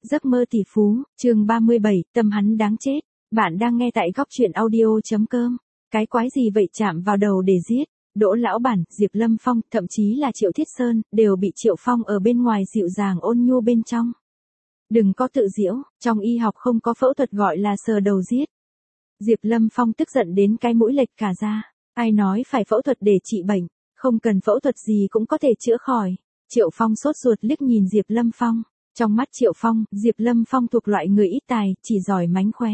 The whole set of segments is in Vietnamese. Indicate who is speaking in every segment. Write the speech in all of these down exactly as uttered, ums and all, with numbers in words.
Speaker 1: Giấc mơ tỷ phú, chương ba mươi bảy, tâm hắn đáng chết. Bạn đang nghe tại góc truyện audio.com. Cái quái gì vậy chạm vào đầu để giết. Đỗ Lão Bản, Diệp Lâm Phong, thậm chí là Triệu Thiết Sơn, đều bị Triệu Phong ở bên ngoài dịu dàng ôn nhu bên trong. Đừng có tự giễu, trong y học không có phẫu thuật gọi là sờ đầu giết. Diệp Lâm Phong tức giận đến cái mũi lệch cả ra. Ai nói phải phẫu thuật để trị bệnh, không cần phẫu thuật gì cũng có thể chữa khỏi. Triệu Phong sốt ruột liếc nhìn Diệp Lâm Phong. Trong mắt Triệu Phong, Diệp Lâm Phong thuộc loại người ít tài, chỉ giỏi mánh khóe.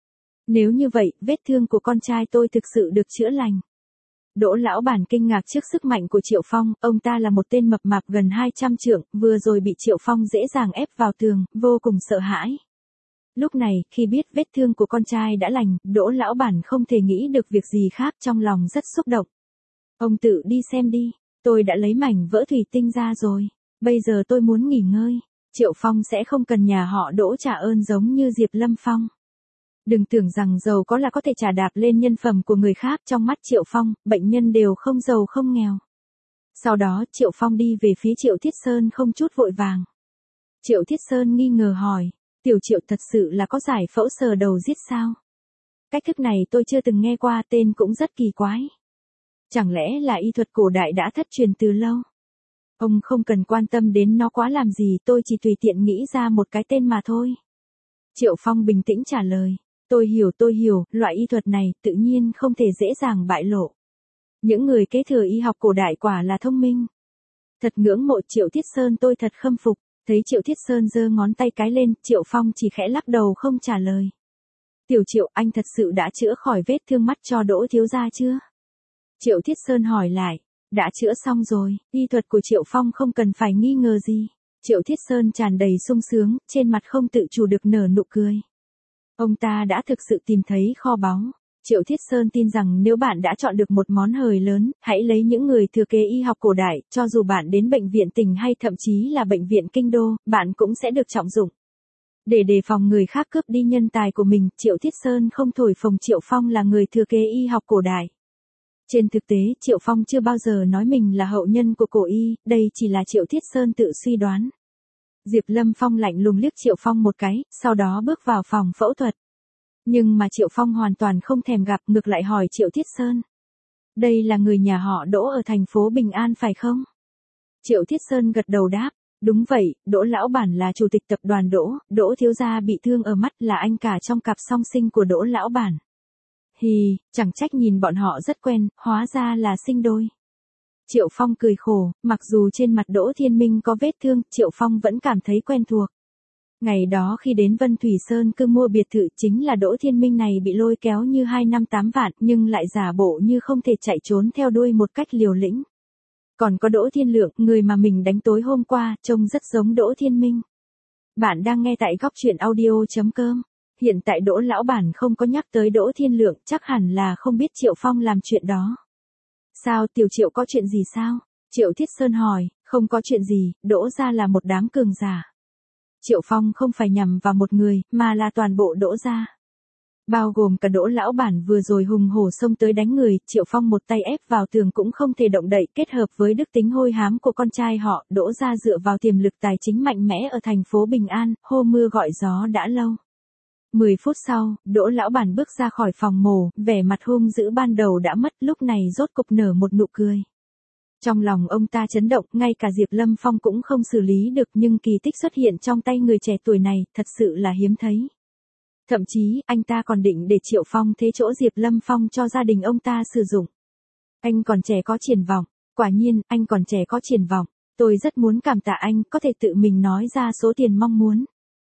Speaker 1: Nếu như vậy, vết thương của con trai tôi thực sự được chữa lành. Đỗ Lão Bản kinh ngạc trước sức mạnh của Triệu Phong, ông ta là một tên mập mạp gần hai trăm trượng, vừa rồi bị Triệu Phong dễ dàng ép vào tường, vô cùng sợ hãi. Lúc này, khi biết vết thương của con trai đã lành, Đỗ Lão Bản không thể nghĩ được việc gì khác, trong lòng rất xúc động. Ông tự đi xem đi, tôi đã lấy mảnh vỡ thủy tinh ra rồi, bây giờ tôi muốn nghỉ ngơi. Triệu Phong sẽ không cần nhà họ Đỗ trả ơn giống như Diệp Lâm Phong. Đừng tưởng rằng giàu có là có thể trả đạp lên nhân phẩm của người khác, trong mắt Triệu Phong, bệnh nhân đều không giàu không nghèo. Sau đó, Triệu Phong đi về phía Triệu Thiết Sơn không chút vội vàng. Triệu Thiết Sơn nghi ngờ hỏi, Tiểu Triệu thật sự là có giải phẫu sờ đầu giết sao? Cách thức này tôi chưa từng nghe qua, tên cũng rất kỳ quái. Chẳng lẽ là y thuật cổ đại đã thất truyền từ lâu? Ông không cần quan tâm đến nó quá làm gì, tôi chỉ tùy tiện nghĩ ra một cái tên mà thôi. Triệu Phong bình tĩnh trả lời, tôi hiểu tôi hiểu, loại y thuật này tự nhiên không thể dễ dàng bại lộ. Những người kế thừa y học cổ đại quả là thông minh. Thật ngưỡng mộ Triệu Thiết Sơn, tôi thật khâm phục. Thấy Triệu Thiết Sơn giơ ngón tay cái lên, Triệu Phong chỉ khẽ lắc đầu không trả lời. Tiểu Triệu, anh thật sự đã chữa khỏi vết thương mắt cho Đỗ thiếu gia chưa? Triệu Thiết Sơn hỏi lại. Đã chữa xong rồi, y thuật của Triệu Phong không cần phải nghi ngờ gì. Triệu Thiết Sơn tràn đầy sung sướng, trên mặt không tự chủ được nở nụ cười. Ông ta đã thực sự tìm thấy kho báu. Triệu Thiết Sơn tin rằng nếu bạn đã chọn được một món hời lớn, hãy lấy những người thừa kế y học cổ đại, cho dù bạn đến bệnh viện tỉnh hay thậm chí là bệnh viện kinh đô, bạn cũng sẽ được trọng dụng. Để đề phòng người khác cướp đi nhân tài của mình, Triệu Thiết Sơn không thổi phồng Triệu Phong là người thừa kế y học cổ đại. Trên thực tế, Triệu Phong chưa bao giờ nói mình là hậu nhân của cổ y, đây chỉ là Triệu Thiết Sơn tự suy đoán. Diệp Lâm Phong lạnh lùng liếc Triệu Phong một cái, sau đó bước vào phòng phẫu thuật. Nhưng mà Triệu Phong hoàn toàn không thèm gặp, ngược lại hỏi Triệu Thiết Sơn. Đây là người nhà họ Đỗ ở thành phố Bình An phải không? Triệu Thiết Sơn gật đầu đáp, đúng vậy, Đỗ Lão Bản là chủ tịch tập đoàn Đỗ, Đỗ thiếu gia bị thương ở mắt là anh cả trong cặp song sinh của Đỗ Lão Bản. Hì, chẳng trách nhìn bọn họ rất quen, hóa ra là sinh đôi. Triệu Phong cười khổ, mặc dù trên mặt Đỗ Thiên Minh có vết thương, Triệu Phong vẫn cảm thấy quen thuộc. Ngày đó khi đến Vân Thủy Sơn cư mua biệt thự, chính là Đỗ Thiên Minh này bị lôi kéo như hai năm tám vạn, nhưng lại giả bộ như không thể chạy trốn theo đuôi một cách liều lĩnh. Còn có Đỗ Thiên Lượng, người mà mình đánh tối hôm qua, trông rất giống Đỗ Thiên Minh. Bạn đang nghe tại góc truyện audio.com. Hiện tại Đỗ Lão Bản không có nhắc tới Đỗ Thiên Lượng, chắc hẳn là không biết Triệu Phong làm chuyện đó. Sao, Tiểu Triệu có chuyện gì sao? Triệu Thiết Sơn hỏi, không có chuyện gì, Đỗ gia là một đám cường giả. Triệu Phong không phải nhằm vào một người, mà là toàn bộ Đỗ gia. Bao gồm cả Đỗ Lão Bản vừa rồi hùng hổ xông tới đánh người, Triệu Phong một tay ép vào tường cũng không thể động đậy, kết hợp với đức tính hôi hám của con trai họ, Đỗ gia dựa vào tiềm lực tài chính mạnh mẽ ở thành phố Bình An, hô mưa gọi gió đã lâu. Mười phút sau, Đỗ Lão Bản bước ra khỏi phòng mổ, vẻ mặt hung dữ ban đầu đã mất, lúc này rốt cục nở một nụ cười. Trong lòng ông ta chấn động, ngay cả Diệp Lâm Phong cũng không xử lý được, nhưng kỳ tích xuất hiện trong tay người trẻ tuổi này, thật sự là hiếm thấy. Thậm chí, anh ta còn định để Triệu Phong thế chỗ Diệp Lâm Phong cho gia đình ông ta sử dụng. Anh còn trẻ có triển vọng, quả nhiên, anh còn trẻ có triển vọng, tôi rất muốn cảm tạ anh, có thể tự mình nói ra số tiền mong muốn.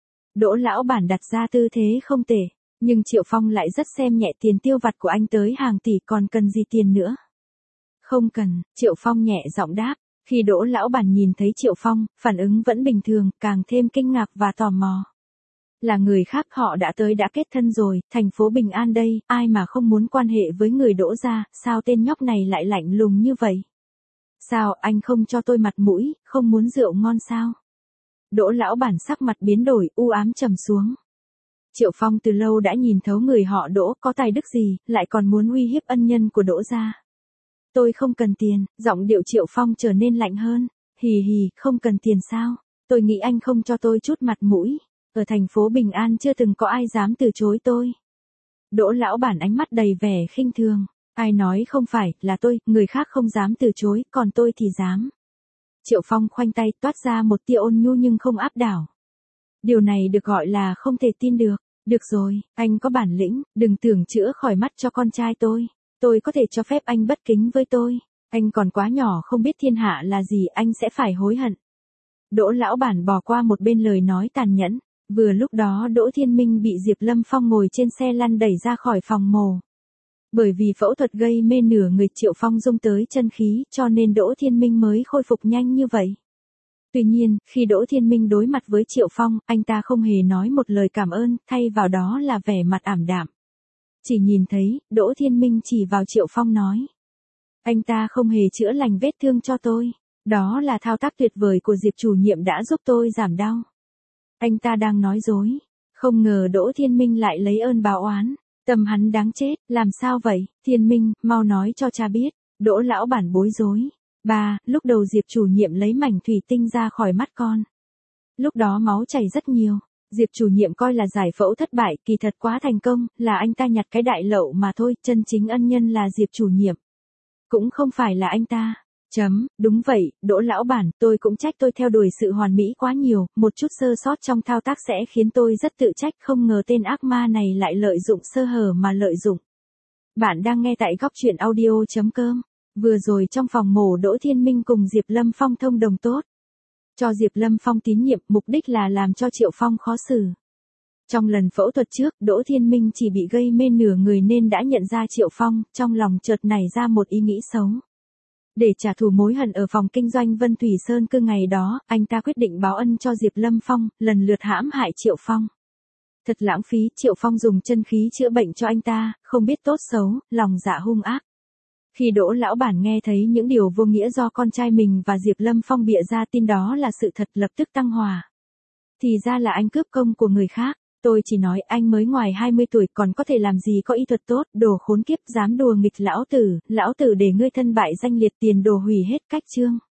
Speaker 1: Đỗ Lão Bản đặt ra tư thế không tệ, nhưng Triệu Phong lại rất xem nhẹ tiền tiêu vặt của anh tới hàng tỷ, còn cần gì tiền nữa. Không cần, Triệu Phong nhẹ giọng đáp, khi Đỗ Lão Bản nhìn thấy Triệu Phong, phản ứng vẫn bình thường, càng thêm kinh ngạc và tò mò. Là người khác họ đã tới đã kết thân rồi, thành phố Bình An đây, ai mà không muốn quan hệ với người Đỗ gia, sao tên nhóc này lại lạnh lùng như vậy? Sao, anh không cho tôi mặt mũi, không muốn rượu ngon sao? Đỗ Lão Bản sắc mặt biến đổi, u ám trầm xuống. Triệu Phong từ lâu đã nhìn thấu người họ Đỗ có tài đức gì, lại còn muốn uy hiếp ân nhân của Đỗ gia. Tôi không cần tiền, giọng điệu Triệu Phong trở nên lạnh hơn. Hì hì, không cần tiền sao? Tôi nghĩ anh không cho tôi chút mặt mũi. Ở thành phố Bình An chưa từng có ai dám từ chối tôi. Đỗ lão bản ánh mắt đầy vẻ khinh thường. Ai nói không phải, là tôi, người khác không dám từ chối, còn tôi thì dám. Triệu Phong khoanh tay toát ra một tia ôn nhu nhưng không áp đảo. Điều này được gọi là không thể tin được. Được rồi, anh có bản lĩnh, đừng tưởng chữa khỏi mắt cho con trai tôi. Tôi có thể cho phép anh bất kính với tôi. Anh còn quá nhỏ không biết thiên hạ là gì, anh sẽ phải hối hận. Đỗ lão bản bỏ qua một bên lời nói tàn nhẫn. Vừa lúc đó Đỗ Thiên Minh bị Diệp Lâm Phong ngồi trên xe lăn đẩy ra khỏi phòng mổ. Bởi vì phẫu thuật gây mê nửa người, Triệu Phong dung tới chân khí, cho nên Đỗ Thiên Minh mới khôi phục nhanh như vậy. Tuy nhiên, khi Đỗ Thiên Minh đối mặt với Triệu Phong, anh ta không hề nói một lời cảm ơn, thay vào đó là vẻ mặt ảm đạm. Chỉ nhìn thấy, Đỗ Thiên Minh chỉ vào Triệu Phong nói. Anh ta không hề chữa lành vết thương cho tôi. Đó là thao tác tuyệt vời của Diệp chủ nhiệm đã giúp tôi giảm đau. Anh ta đang nói dối. Không ngờ Đỗ Thiên Minh lại lấy ơn báo oán. Tâm hắn đáng chết, làm sao vậy? Thiên Minh, mau nói cho cha biết. Đỗ lão bản bối rối. Ba, lúc đầu Diệp chủ nhiệm lấy mảnh thủy tinh ra khỏi mắt con. Lúc đó máu chảy rất nhiều. Diệp chủ nhiệm coi là giải phẫu thất bại, kỳ thật quá thành công, là anh ta nhặt cái đại lậu mà thôi, chân chính ân nhân là Diệp chủ nhiệm. Cũng không phải là anh ta. Chấm, đúng vậy, Đỗ lão bản, tôi cũng trách tôi theo đuổi sự hoàn mỹ quá nhiều, một chút sơ sót trong thao tác sẽ khiến tôi rất tự trách, không ngờ tên ác ma này lại lợi dụng sơ hở mà lợi dụng. Bạn đang nghe tại góc truyện audio chấm com. Vừa rồi trong phòng mổ Đỗ Thiên Minh cùng Diệp Lâm Phong thông đồng tốt. Cho Diệp Lâm Phong tín nhiệm, mục đích là làm cho Triệu Phong khó xử. Trong lần phẫu thuật trước, Đỗ Thiên Minh chỉ bị gây mê nửa người nên đã nhận ra Triệu Phong, trong lòng chợt nảy ra một ý nghĩ xấu. Để trả thù mối hận ở phòng kinh doanh Vân Thủy Sơn Cư ngày đó, anh ta quyết định báo ân cho Diệp Lâm Phong, lần lượt hãm hại Triệu Phong. Thật lãng phí, Triệu Phong dùng chân khí chữa bệnh cho anh ta, không biết tốt xấu, lòng dạ hung ác. Khi Đỗ lão bản nghe thấy những điều vô nghĩa do con trai mình và Diệp Lâm Phong bịa ra tin đó là sự thật, lập tức tăng hòa. Thì ra là anh cướp công của người khác. Tôi chỉ nói anh mới ngoài hai mươi tuổi còn có thể làm gì có y thuật tốt, đồ khốn kiếp, dám đùa nghịch lão tử, lão tử để ngươi thân bại danh liệt, tiền đồ hủy hết cách chương.